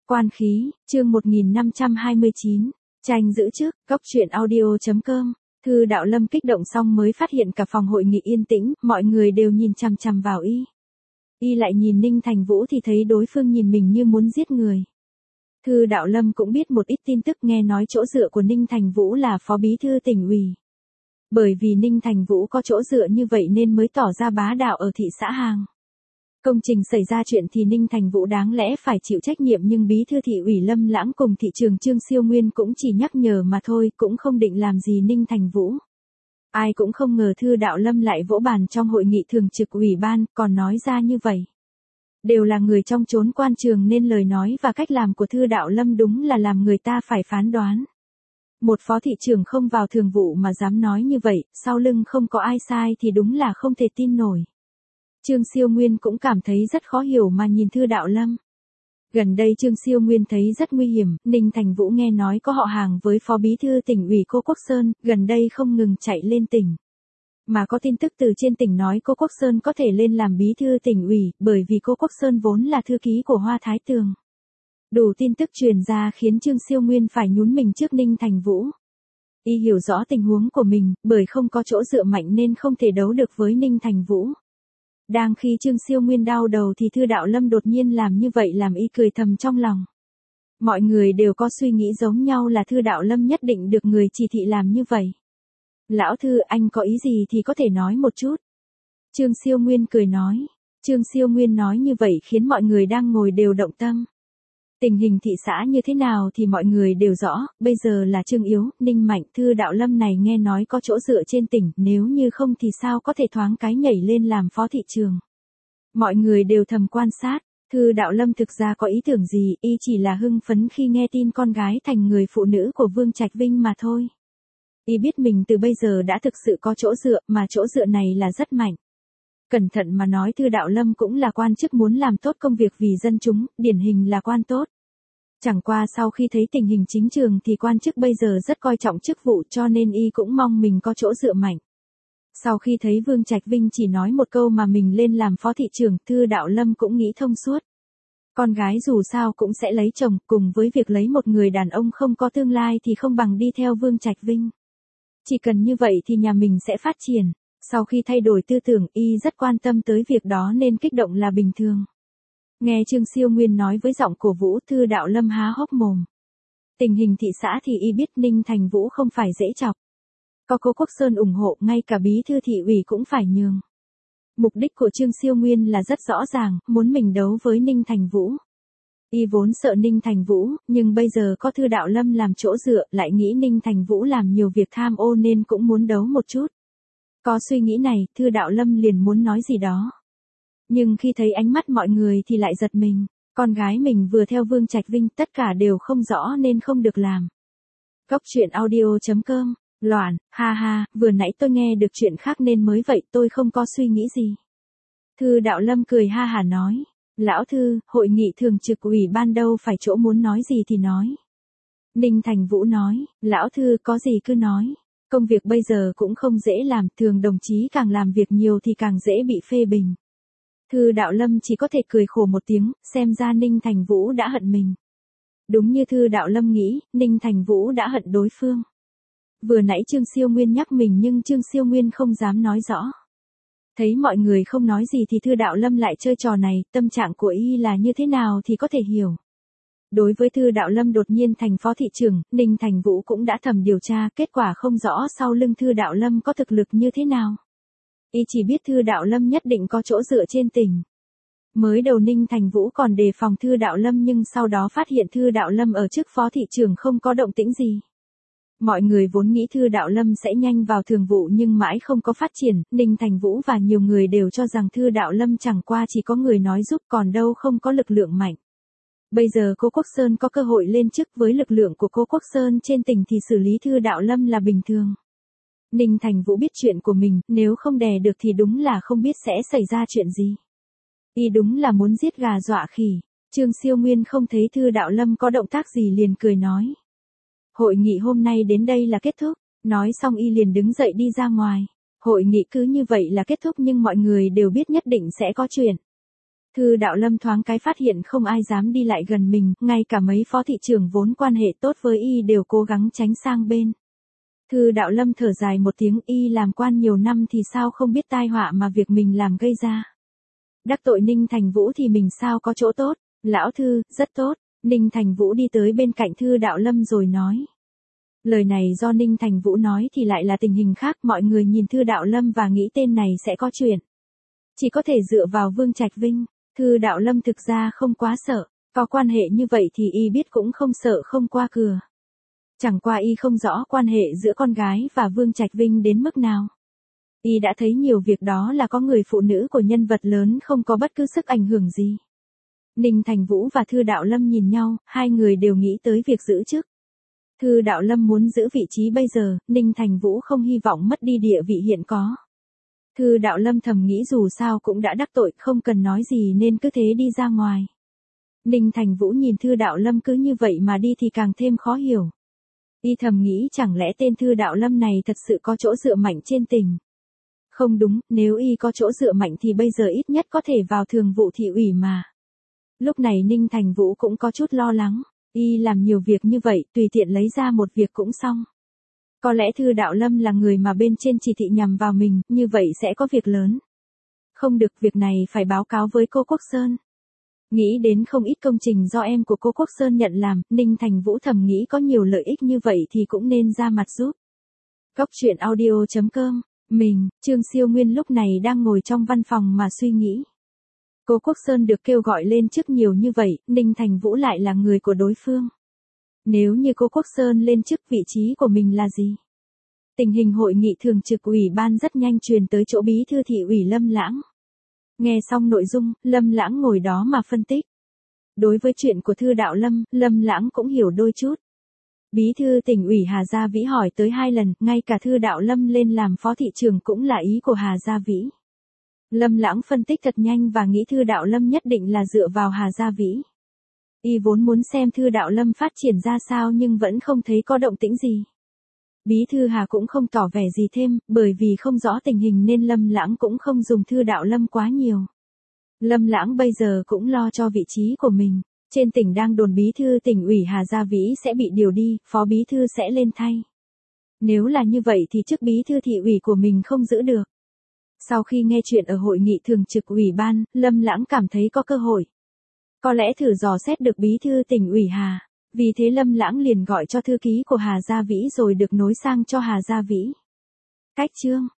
Quan khí, chương 1529, tranh giữ chức, góc truyện audio.com. Thư Đạo Lâm kích động xong mới phát hiện cả phòng hội nghị yên tĩnh, mọi người đều nhìn chằm chằm vào y. Y lại nhìn Ninh Thành Vũ thì thấy đối phương nhìn mình như muốn giết người. Thư Đạo Lâm cũng biết một ít tin tức, nghe nói chỗ dựa của Ninh Thành Vũ là phó bí thư tỉnh ủy. Bởi vì Ninh Thành Vũ có chỗ dựa như vậy nên mới tỏ ra bá đạo ở thị xã Hàng. Công trình xảy ra chuyện thì Ninh Thành Vũ đáng lẽ phải chịu trách nhiệm, nhưng bí thư thị ủy Lâm Lãng cùng thị trường Trương Siêu Nguyên cũng chỉ nhắc nhở mà thôi, cũng không định làm gì Ninh Thành Vũ. Ai cũng không ngờ Thư Đạo Lâm lại vỗ bàn trong hội nghị thường trực ủy ban, còn nói ra như vậy. Đều là người trong chốn quan trường nên lời nói và cách làm của Thư Đạo Lâm đúng là làm người ta phải phán đoán. Một phó thị trưởng không vào thường vụ mà dám nói như vậy, sau lưng không có ai sai thì đúng là không thể tin nổi. Trương Siêu Nguyên cũng cảm thấy rất khó hiểu mà nhìn Thư Đạo Lâm. Gần đây Trương Siêu Nguyên thấy rất nguy hiểm, Ninh Thành Vũ nghe nói có họ hàng với phó bí thư tỉnh ủy Cô Quốc Sơn, gần đây không ngừng chạy lên tỉnh. Mà có tin tức từ trên tỉnh nói Cô Quốc Sơn có thể lên làm bí thư tỉnh ủy, bởi vì Cô Quốc Sơn vốn là thư ký của Hoa Thái Tường. Đủ tin tức truyền ra khiến Trương Siêu Nguyên phải nhún mình trước Ninh Thành Vũ. Y hiểu rõ tình huống của mình, bởi không có chỗ dựa mạnh nên không thể đấu được với Ninh Thành Vũ. Đang khi Trương Siêu Nguyên đau đầu thì Thư Đạo Lâm đột nhiên làm như vậy làm y cười thầm trong lòng. Mọi người đều có suy nghĩ giống nhau là Thư Đạo Lâm nhất định được người chỉ thị làm như vậy. Lão Thư, anh có ý gì thì có thể nói một chút. Trương Siêu Nguyên cười nói. Trương Siêu Nguyên nói như vậy khiến mọi người đang ngồi đều động tâm. Tình hình thị xã như thế nào thì mọi người đều rõ, bây giờ là Trương Yếu, Ninh Mạnh, Thư Đạo Lâm này nghe nói có chỗ dựa trên tỉnh, nếu như không thì sao có thể thoáng cái nhảy lên làm phó thị trường. Mọi người đều thầm quan sát, Thư Đạo Lâm thực ra có ý tưởng gì, y chỉ là hưng phấn khi nghe tin con gái thành người phụ nữ của Vương Trạch Vinh mà thôi. Y biết mình từ bây giờ đã thực sự có chỗ dựa, mà chỗ dựa này là rất mạnh. Cẩn thận mà nói Thư Đạo Lâm cũng là quan chức muốn làm tốt công việc vì dân chúng, điển hình là quan tốt. Chẳng qua sau khi thấy tình hình chính trường thì quan chức bây giờ rất coi trọng chức vụ, cho nên y cũng mong mình có chỗ dựa mạnh. Sau khi thấy Vương Trạch Vinh chỉ nói một câu mà mình lên làm phó thị trưởng, Thư Đạo Lâm cũng nghĩ thông suốt. Con gái dù sao cũng sẽ lấy chồng, cùng với việc lấy một người đàn ông không có tương lai thì không bằng đi theo Vương Trạch Vinh. Chỉ cần như vậy thì nhà mình sẽ phát triển. Sau khi thay đổi tư tưởng, y rất quan tâm tới việc đó nên kích động là bình thường. Nghe Trương Siêu Nguyên nói với giọng cổ vũ, Thư Đạo Lâm há hốc mồm. Tình hình thị xã thì y biết Ninh Thành Vũ không phải dễ chọc. Có Cô Quốc Sơn ủng hộ, ngay cả bí thư thị ủy cũng phải nhường. Mục đích của Trương Siêu Nguyên là rất rõ ràng, muốn mình đấu với Ninh Thành Vũ. Y vốn sợ Ninh Thành Vũ, nhưng bây giờ có Thư Đạo Lâm làm chỗ dựa, lại nghĩ Ninh Thành Vũ làm nhiều việc tham ô nên cũng muốn đấu một chút. Có suy nghĩ này, Thư Đạo Lâm liền muốn nói gì đó. Nhưng khi thấy ánh mắt mọi người thì lại giật mình, con gái mình vừa theo Vương Trạch Vinh, tất cả đều không rõ nên không được làm. Góc truyện audio.com, loạn, ha ha, vừa nãy tôi nghe được chuyện khác nên mới vậy, tôi không có suy nghĩ gì. Thư Đạo Lâm cười ha hả nói, Lão Thư, hội nghị thường trực ủy ban đâu phải chỗ muốn nói gì thì nói. Ninh Thành Vũ nói, Lão Thư có gì cứ nói. Công việc bây giờ cũng không dễ làm, thường đồng chí càng làm việc nhiều thì càng dễ bị phê bình. Thư Đạo Lâm chỉ có thể cười khổ một tiếng, xem ra Ninh Thành Vũ đã hận mình. Đúng như Thư Đạo Lâm nghĩ, Ninh Thành Vũ đã hận đối phương. Vừa nãy Trương Siêu Nguyên nhắc mình nhưng Trương Siêu Nguyên không dám nói rõ. Thấy mọi người không nói gì thì Thư Đạo Lâm lại chơi trò này, tâm trạng của y là như thế nào thì có thể hiểu. Đối với Thư Đạo Lâm đột nhiên thành phó thị trưởng, Ninh Thành Vũ cũng đã thầm điều tra, kết quả không rõ sau lưng Thư Đạo Lâm có thực lực như thế nào. Y chỉ biết Thư Đạo Lâm nhất định có chỗ dựa trên tỉnh. Mới đầu Ninh Thành Vũ còn đề phòng Thư Đạo Lâm nhưng sau đó phát hiện Thư Đạo Lâm ở chức phó thị trưởng không có động tĩnh gì. Mọi người vốn nghĩ Thư Đạo Lâm sẽ nhanh vào thường vụ nhưng mãi không có phát triển, Ninh Thành Vũ và nhiều người đều cho rằng Thư Đạo Lâm chẳng qua chỉ có người nói giúp còn đâu không có lực lượng mạnh. Bây giờ Cô Quốc Sơn có cơ hội lên chức, với lực lượng của Cô Quốc Sơn trên tỉnh thì xử lý Thư Đạo Lâm là bình thường. Ninh Thành Vũ biết chuyện của mình, nếu không đè được thì đúng là không biết sẽ xảy ra chuyện gì. Y đúng là muốn giết gà dọa khỉ. Trương Siêu Nguyên không thấy Thư Đạo Lâm có động tác gì liền cười nói. Hội nghị hôm nay đến đây là kết thúc. Nói xong y liền đứng dậy đi ra ngoài. Hội nghị cứ như vậy là kết thúc nhưng mọi người đều biết nhất định sẽ có chuyện. Thư Đạo Lâm thoáng cái phát hiện không ai dám đi lại gần mình, ngay cả mấy phó thị trưởng vốn quan hệ tốt với y đều cố gắng tránh sang bên. Thư Đạo Lâm thở dài một tiếng, y làm quan nhiều năm thì sao không biết tai họa mà việc mình làm gây ra. Đắc tội Ninh Thành Vũ thì mình sao có chỗ tốt, lão Thư, rất tốt. Ninh Thành Vũ đi tới bên cạnh Thư Đạo Lâm rồi nói. Lời này do Ninh Thành Vũ nói thì lại là tình hình khác, mọi người nhìn Thư Đạo Lâm và nghĩ tên này sẽ có chuyện. Chỉ có thể dựa vào Vương Trạch Vinh. Thư Đạo Lâm thực ra không quá sợ, có quan hệ như vậy thì y biết cũng không sợ không qua cửa. Chẳng qua y không rõ quan hệ giữa con gái và Vương Trạch Vinh đến mức nào. Y đã thấy nhiều việc đó là có người phụ nữ của nhân vật lớn không có bất cứ sức ảnh hưởng gì. Ninh Thành Vũ và Thư Đạo Lâm nhìn nhau, hai người đều nghĩ tới việc giữ chức. Thư Đạo Lâm muốn giữ vị trí bây giờ, Ninh Thành Vũ không hy vọng mất đi địa vị hiện có. Thư Đạo Lâm thầm nghĩ dù sao cũng đã đắc tội, không cần nói gì nên cứ thế đi ra ngoài. Ninh Thành Vũ nhìn Thư Đạo Lâm cứ như vậy mà đi thì càng thêm khó hiểu. Y thầm nghĩ chẳng lẽ tên Thư Đạo Lâm này thật sự có chỗ dựa mạnh trên tỉnh. Không đúng, nếu y có chỗ dựa mạnh thì bây giờ ít nhất có thể vào thường vụ thị ủy mà. Lúc này Ninh Thành Vũ cũng có chút lo lắng. Y làm nhiều việc như vậy, tùy tiện lấy ra một việc cũng xong. Có lẽ Thư Đạo Lâm là người mà bên trên chỉ thị nhằm vào mình, như vậy sẽ có việc lớn. Không được, việc này phải báo cáo với cô Quốc Sơn. Nghĩ đến không ít công trình do em của cô Quốc Sơn nhận làm, Ninh Thành Vũ thầm nghĩ có nhiều lợi ích như vậy thì cũng nên ra mặt giúp. Cốc truyện audio.com. Mình, Trương Siêu Nguyên lúc này đang ngồi trong văn phòng mà suy nghĩ. Cô Quốc Sơn được kêu gọi lên chức nhiều như vậy, Ninh Thành Vũ lại là người của đối phương. Nếu như cô Quốc Sơn lên chức, vị trí của mình là gì? Tình hình hội nghị thường trực ủy ban rất nhanh truyền tới chỗ bí thư thị ủy Lâm Lãng. Nghe xong nội dung, Lâm Lãng ngồi đó mà phân tích. Đối với chuyện của Thư Đạo Lâm, Lâm Lãng cũng hiểu đôi chút. Bí thư tỉnh ủy Hà Gia Vĩ hỏi tới 2 lần, ngay cả Thư Đạo Lâm lên làm phó thị trưởng cũng là ý của Hà Gia Vĩ. Lâm Lãng phân tích thật nhanh và nghĩ Thư Đạo Lâm nhất định là dựa vào Hà Gia Vĩ. Y vốn muốn xem Thư Đạo Lâm phát triển ra sao nhưng vẫn không thấy có động tĩnh gì. Bí thư Hà cũng không tỏ vẻ gì thêm, bởi vì không rõ tình hình nên Lâm Lãng cũng không dùng Thư Đạo Lâm quá nhiều. Lâm Lãng bây giờ cũng lo cho vị trí của mình. Trên tỉnh đang đồn bí thư tỉnh ủy Hà Gia Vĩ sẽ bị điều đi, phó bí thư sẽ lên thay. Nếu là như vậy thì chức bí thư thị ủy của mình không giữ được. Sau khi nghe chuyện ở hội nghị thường trực ủy ban, Lâm Lãng cảm thấy có cơ hội. Có lẽ thử dò xét được bí thư tỉnh ủy Hà. Vì thế Lâm Lãng liền gọi cho thư ký của Hà Gia Vĩ rồi được nối sang cho Hà Gia Vĩ. Cách chương